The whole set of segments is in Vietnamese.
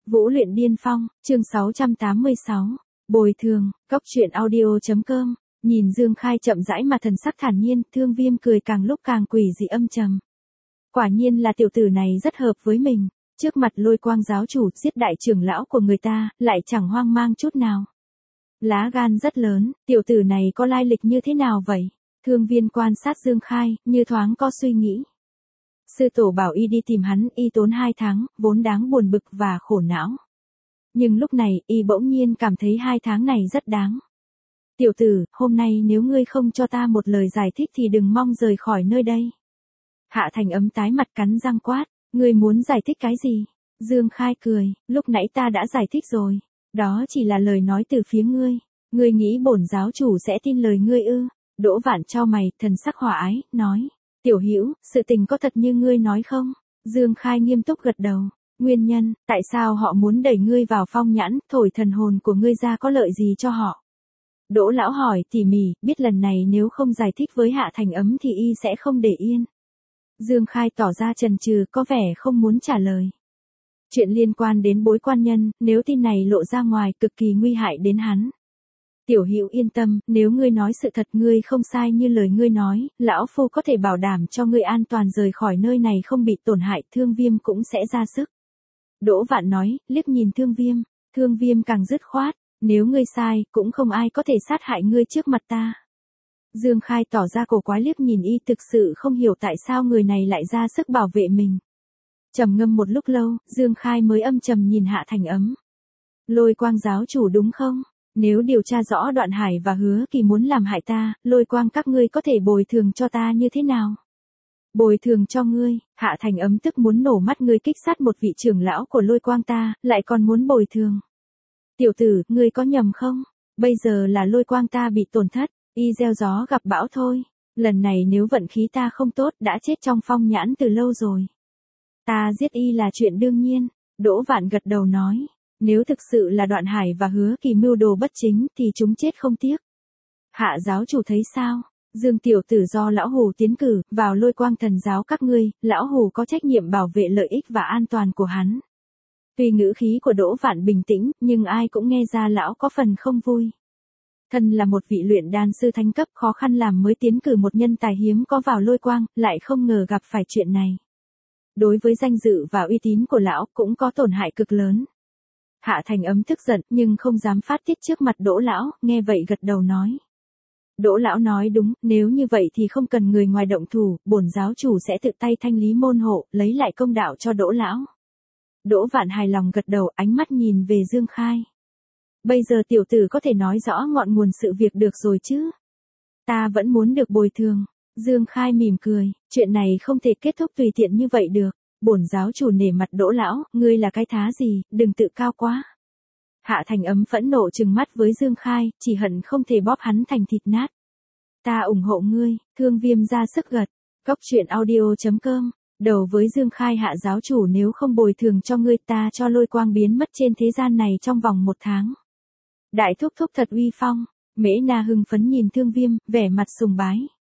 Vũ luyện điên phong, chương 686. Bồi thường, cóc truyện audio.com. Nhìn Dương Khai chậm rãi mà thần sắc thản nhiên, Thương Viêm cười càng lúc càng quỷ dị âm trầm. Quả nhiên là tiểu tử này rất hợp với mình. Trước mặt Lôi Quang giáo chủ giết đại trưởng lão của người ta, lại chẳng hoang mang chút nào. Lá gan rất lớn, tiểu tử này có lai lịch như thế nào vậy? Thương Viên quan sát Dương Khai, như thoáng có suy nghĩ. Sư tổ bảo y đi tìm hắn, y tốn 2 tháng, vốn đáng buồn bực và khổ não. Nhưng lúc này, y bỗng nhiên cảm thấy 2 tháng này rất đáng. Tiểu tử, hôm nay nếu ngươi không cho ta một lời giải thích thì đừng mong rời khỏi nơi đây. Hạ Thành Ấm tái mặt cắn răng quát, ngươi muốn giải thích cái gì? Dương Khai cười, lúc nãy ta đã giải thích rồi. Đó chỉ là lời nói từ phía ngươi. Ngươi nghĩ bổn giáo chủ sẽ tin lời ngươi ư? Đỗ Vạn chau mày, thần sắc hòa ái, nói. Tiểu Hữu, sự tình có thật như ngươi nói không? Dương Khai nghiêm túc gật đầu. Nguyên nhân, tại sao họ muốn đẩy ngươi vào phong nhãn, thổi thần hồn của ngươi ra có lợi gì cho họ? Đỗ lão hỏi tỉ mỉ, biết lần này nếu không giải thích với Hạ Thành Ấm thì y sẽ không để yên. Dương Khai tỏ ra chần chừ, có vẻ không muốn trả lời. Chuyện liên quan đến Bối Quan Nhân, nếu tin này lộ ra ngoài cực kỳ nguy hại đến hắn. Tiểu Hữu yên tâm, nếu ngươi nói sự thật ngươi không sai như lời ngươi nói, lão phu có thể bảo đảm cho ngươi an toàn rời khỏi nơi này không bị tổn hại, Thương Viêm cũng sẽ ra sức. Đỗ Vạn nói, liếc nhìn Thương Viêm càng dứt khoát, nếu ngươi sai, cũng không ai có thể sát hại ngươi trước mặt ta. Dương Khai tỏ ra cổ quái liếc nhìn y, thực sự không hiểu tại sao người này lại ra sức bảo vệ mình. Trầm ngâm một lúc lâu, Dương Khai mới âm trầm nhìn Hạ Thành Ấm. Lôi Quang giáo chủ đúng không? Nếu điều tra rõ Đoạn Hải và Hứa Kỳ muốn làm hại ta, Lôi Quang các ngươi có thể bồi thường cho ta như thế nào? Bồi thường cho ngươi? Hạ Thành Ấm tức muốn nổ mắt, ngươi kích sát một vị trưởng lão của Lôi Quang ta, lại còn muốn bồi thường. Tiểu tử, ngươi có nhầm không? Bây giờ là Lôi Quang ta bị tổn thất, y gieo gió gặp bão thôi. Lần này nếu vận khí ta không tốt đã chết trong phong nhãn từ lâu rồi. Ta giết y là chuyện đương nhiên. Đỗ Vạn gật đầu nói. Nếu thực sự là Đoạn Hải và Hứa Kỳ mưu đồ bất chính thì chúng chết không tiếc. Hạ giáo chủ thấy sao? Dương tiểu tử do lão hù tiến cử vào Lôi Quang thần giáo các ngươi, lão hù có trách nhiệm bảo vệ lợi ích và an toàn của hắn. Tuy ngữ khí của Đỗ Vạn bình tĩnh, nhưng ai cũng nghe ra lão có phần không vui. Thân là một vị luyện đan sư thánh cấp, khó khăn làm mới tiến cử một nhân tài hiếm có vào Lôi Quang, lại không ngờ gặp phải chuyện này. Đối với danh dự và uy tín của lão cũng có tổn hại cực lớn. Hạ Thành Ấm tức giận nhưng không dám phát tiết trước mặt Đỗ lão, nghe vậy gật đầu nói. Đỗ lão nói đúng, nếu như vậy thì không cần người ngoài động thủ, bổn giáo chủ sẽ tự tay thanh lý môn hộ, lấy lại công đạo cho Đỗ lão. Đỗ Vạn hài lòng gật đầu, ánh mắt nhìn về Dương Khai. Bây giờ tiểu tử có thể nói rõ ngọn nguồn sự việc được rồi chứ? Ta vẫn muốn được bồi thường. Dương Khai mỉm cười, chuyện này không thể kết thúc tùy tiện như vậy được. Bổn giáo chủ nể mặt Đỗ lão, ngươi là cái thá gì, đừng tự cao quá. Hạ Thành Ấm phẫn nộ trừng mắt với Dương Khai, chỉ hận không thể bóp hắn thành thịt nát. Ta ủng hộ ngươi, Thương Viêm ra sức gật. Cóc truyện audio.com. Đầu với Dương Khai, hạ giáo chủ nếu không bồi thường cho ngươi ta cho Lôi Quang biến mất trên thế gian này trong vòng 1 tháng. Đại thúc thúc thật uy phong. Mễ Na hưng phấn nhìn Thương Viêm, vẻ mặt sùng bái.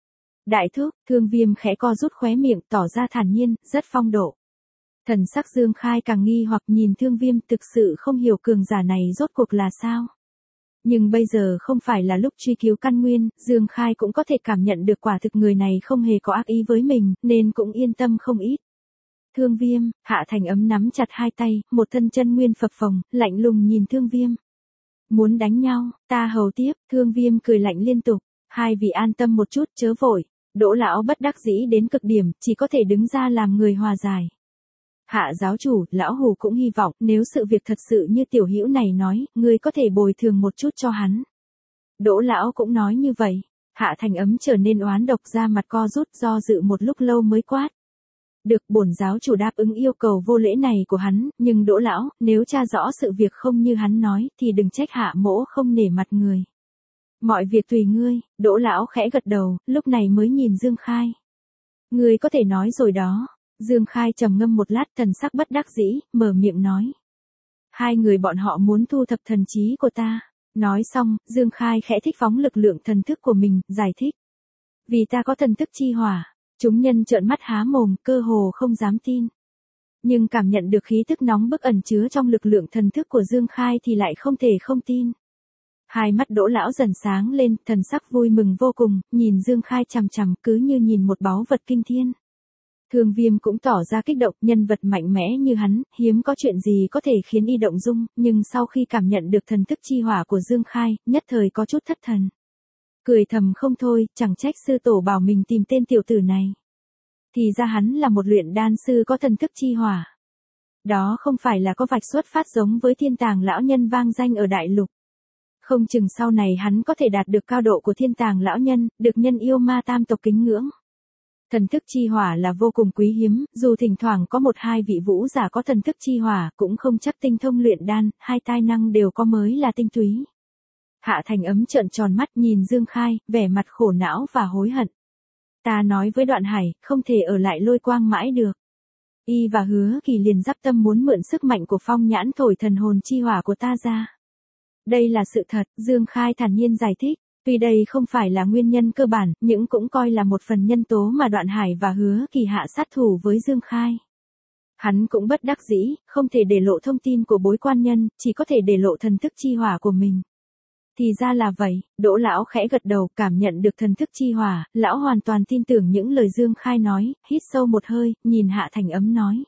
Đại thúc, Thương Viêm khẽ co rút khóe miệng, tỏ ra thản nhiên, rất phong độ. Thần sắc Dương Khai càng nghi hoặc nhìn Thương Viêm, thực sự không hiểu cường giả này rốt cuộc là sao. Nhưng bây giờ không phải là lúc truy cứu căn nguyên, Dương Khai cũng có thể cảm nhận được quả thực người này không hề có ác ý với mình, nên cũng yên tâm không ít. Thương Viêm, Hạ Thành Ấm nắm chặt hai tay, một thân chân nguyên phập phồng, lạnh lùng nhìn Thương Viêm. Muốn đánh nhau, ta hầu tiếp, Thương Viêm cười lạnh liên tục, hai vị an tâm một chút chớ vội. Đỗ lão bất đắc dĩ đến cực điểm, chỉ có thể đứng ra làm người hòa giải. Hạ giáo chủ, lão hù cũng hy vọng, nếu sự việc thật sự như tiểu hữu này nói, ngươi có thể bồi thường một chút cho hắn. Đỗ lão cũng nói như vậy. Hạ Thành Ấm trở nên oán độc, ra mặt co rút, do dự một lúc lâu mới quát. Được, bổn giáo chủ đáp ứng yêu cầu vô lễ này của hắn, nhưng Đỗ lão, nếu tra rõ sự việc không như hắn nói, thì đừng trách hạ mỗ không nể mặt người. Mọi việc tùy ngươi. Đỗ lão khẽ gật đầu, lúc này mới nhìn Dương Khai. Ngươi có thể nói rồi đó. Dương Khai trầm ngâm một lát, thần sắc bất đắc dĩ, mở miệng nói. Hai người bọn họ muốn thu thập thần trí của ta. Nói xong, Dương Khai khẽ thích phóng lực lượng thần thức của mình, giải thích. Vì ta có thần thức chi hỏa. Chúng nhân trợn mắt há mồm, cơ hồ không dám tin. Nhưng cảm nhận được khí tức nóng bức ẩn chứa trong lực lượng thần thức của Dương Khai thì lại không thể không tin. Hai mắt Đỗ lão dần sáng lên, thần sắc vui mừng vô cùng, nhìn Dương Khai chằm chằm cứ như nhìn một báu vật kinh thiên. Thương Viêm cũng tỏ ra kích động, nhân vật mạnh mẽ như hắn, hiếm có chuyện gì có thể khiến y động dung, nhưng sau khi cảm nhận được thần thức chi hỏa của Dương Khai, nhất thời có chút thất thần. Cười thầm không thôi, chẳng trách sư tổ bảo mình tìm tên tiểu tử này. Thì ra hắn là một luyện đan sư có thần thức chi hỏa. Đó không phải là có vạch xuất phát giống với Thiên Tàng lão nhân vang danh ở đại lục. Không chừng sau này hắn có thể đạt được cao độ của Thiên Tàng lão nhân, được nhân yêu ma tam tộc kính ngưỡng. Thần thức chi hỏa là vô cùng quý hiếm, dù thỉnh thoảng có một hai vị vũ giả có thần thức chi hỏa, cũng không chắc tinh thông luyện đan, hai tài năng đều có mới là tinh túy. Hạ Thành Ấm trợn tròn mắt nhìn Dương Khai, vẻ mặt khổ não và hối hận. Ta nói với Đoạn Hải, không thể ở lại Lôi Quang mãi được. Y và Hứa Kỳ liền dắp tâm muốn mượn sức mạnh của phong nhãn thổi thần hồn chi hỏa của ta ra. Đây là sự thật, Dương Khai thản nhiên giải thích. Tuy đây không phải là nguyên nhân cơ bản, nhưng cũng coi là một phần nhân tố mà Đoạn Hải và Hứa Kỳ hạ sát thủ với Dương Khai. Hắn cũng bất đắc dĩ, không thể để lộ thông tin của bối quan nhân, chỉ có thể để lộ thần thức chi hỏa của mình. Thì ra là vậy, Đỗ lão khẽ gật đầu, cảm nhận được thần thức chi hỏa, lão hoàn toàn tin tưởng những lời Dương Khai nói, hít sâu một hơi, nhìn Hạ Thành Ấm nói.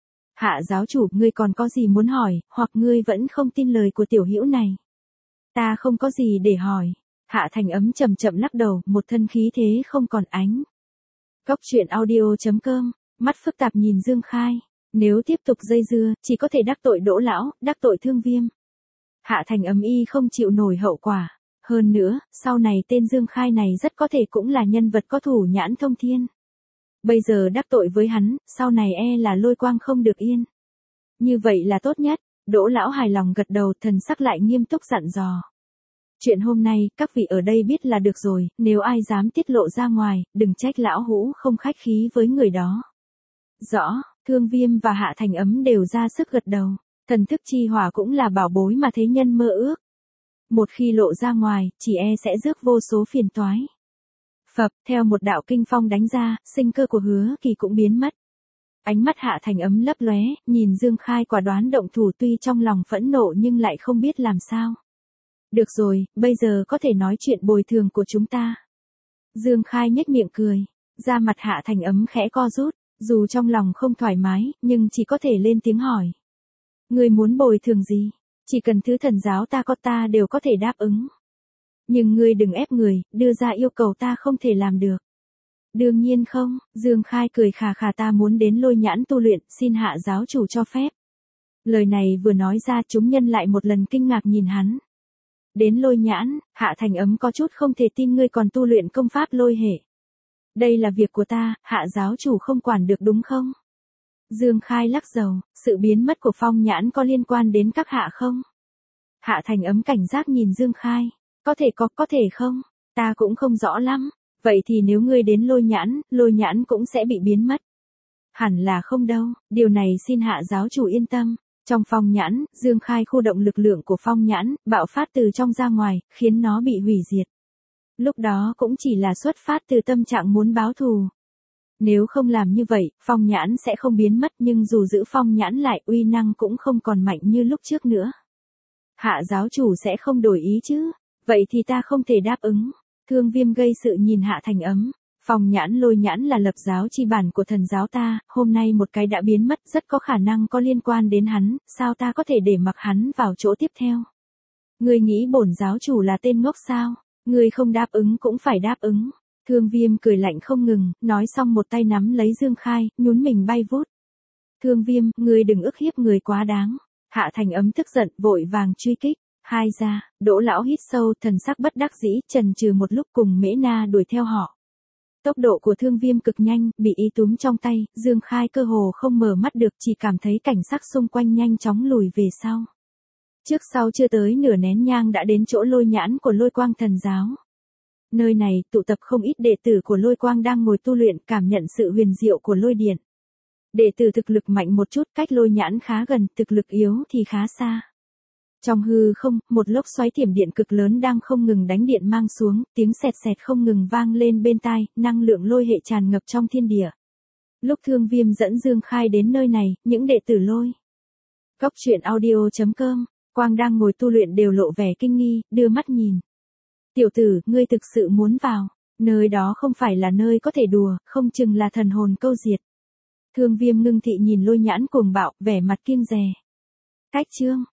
Hạ giáo chủ, ngươi còn có gì muốn hỏi, hoặc ngươi vẫn không tin lời của tiểu hữu này? Ta không có gì để hỏi. Hạ Thành Ấm chậm chậm lắc đầu, một thân khí thế không còn ánh. Cóc truyện audio.com, mắt phức tạp nhìn Dương Khai. Nếu tiếp tục dây dưa, chỉ có thể đắc tội Đỗ lão, đắc tội Thương Viêm. Hạ Thành Ấm y không chịu nổi hậu quả. Hơn nữa, sau này tên Dương Khai này rất có thể cũng là nhân vật có thủ nhãn thông thiên. Bây giờ đắc tội với hắn, sau này e là Lôi Quang không được yên. Như vậy là tốt nhất. Đỗ lão hài lòng gật đầu, thần sắc lại nghiêm túc dặn dò. Chuyện hôm nay, các vị ở đây biết là được rồi, nếu ai dám tiết lộ ra ngoài, đừng trách lão hũ không khách khí với người đó. Rõ, Thương Viêm và Hạ Thành Ấm đều ra sức gật đầu, thần thức chi hỏa cũng là bảo bối mà thế nhân mơ ước. Một khi lộ ra ngoài, chỉ e sẽ rước vô số phiền toái. Phập, theo một đạo kinh phong đánh ra, sinh cơ của Hứa Kỳ cũng biến mất. Ánh mắt Hạ Thành Ấm lấp lóe, nhìn Dương Khai quả đoán động thủ, tuy trong lòng phẫn nộ nhưng lại không biết làm sao. Được rồi, bây giờ có thể nói chuyện bồi thường của chúng ta. Dương Khai nhếch miệng cười, da mặt Hạ Thành Ấm khẽ co rút, dù trong lòng không thoải mái, nhưng chỉ có thể lên tiếng hỏi. Ngươi muốn bồi thường gì? Chỉ cần thứ thần giáo ta có ta đều có thể đáp ứng. Nhưng ngươi đừng ép người, đưa ra yêu cầu ta không thể làm được. Đương nhiên không, Dương Khai cười khà khà, ta muốn đến Lôi Nhãn tu luyện, xin Hạ giáo chủ cho phép. Lời này vừa nói ra, chúng nhân lại một lần kinh ngạc nhìn hắn. Đến Lôi Nhãn, Hạ Thành Ấm có chút không thể tin, ngươi còn tu luyện công pháp lôi hệ. Đây là việc của ta, Hạ giáo chủ không quản được đúng không? Dương Khai lắc đầu, sự biến mất của phong nhãn có liên quan đến các hạ không? Hạ Thành Ấm cảnh giác nhìn Dương Khai, có thể không? Ta cũng không rõ lắm, vậy thì nếu ngươi đến Lôi Nhãn cũng sẽ bị biến mất. Hẳn là không đâu, điều này xin Hạ giáo chủ yên tâm. Trong phong nhãn, Dương Khai khu động lực lượng của phong nhãn, bạo phát từ trong ra ngoài, khiến nó bị hủy diệt. Lúc đó cũng chỉ là xuất phát từ tâm trạng muốn báo thù. Nếu không làm như vậy, phong nhãn sẽ không biến mất, nhưng dù giữ phong nhãn lại, uy năng cũng không còn mạnh như lúc trước nữa. Hạ giáo chủ sẽ không đổi ý chứ? Vậy thì ta không thể đáp ứng. Thương Viêm gây sự nhìn Hạ Thành Ấm. Phong nhãn Lôi Nhãn là lập giáo chi bản của thần giáo ta, hôm nay một cái đã biến mất, rất có khả năng có liên quan đến hắn, sao ta có thể để mặc hắn vào chỗ tiếp theo? Ngươi nghĩ bổn giáo chủ là tên ngốc sao? Ngươi không đáp ứng cũng phải đáp ứng. Thương Viêm cười lạnh không ngừng, nói xong một tay nắm lấy Dương Khai, nhún mình bay vút. Thương Viêm, ngươi đừng ức hiếp người quá đáng. Hạ Thành Ấm tức giận, vội vàng truy kích. Hai ra, Đỗ lão hít sâu, thần sắc bất đắc dĩ, chần chừ một lúc cùng Mễ Na đuổi theo họ. Tốc độ của Thương Viêm cực nhanh, bị y túm trong tay, Dương Khai cơ hồ không mở mắt được, chỉ cảm thấy cảnh sắc xung quanh nhanh chóng lùi về sau. Trước sau chưa tới nửa nén nhang đã đến chỗ Lôi Nhãn của Lôi Quang thần giáo. Nơi này tụ tập không ít đệ tử của Lôi Quang đang ngồi tu luyện, cảm nhận sự huyền diệu của lôi điện. Đệ tử thực lực mạnh một chút, cách Lôi Nhãn khá gần, thực lực yếu thì khá xa. Trong hư không, một lốc xoáy thiểm điện cực lớn đang không ngừng đánh điện mang xuống, tiếng sẹt sẹt không ngừng vang lên bên tai, năng lượng lôi hệ tràn ngập trong thiên địa. Lúc Thương Viêm dẫn Dương Khai đến nơi này, những đệ tử Lôi Cốc Truyện Audio.com, Quang đang ngồi tu luyện đều lộ vẻ kinh nghi, đưa mắt nhìn. Tiểu tử, ngươi thực sự muốn vào, nơi đó không phải là nơi có thể đùa, không chừng là thần hồn câu diệt. Thương Viêm ngưng thị nhìn Lôi Nhãn cuồng bạo, vẻ mặt kiêng dè. Cách chương,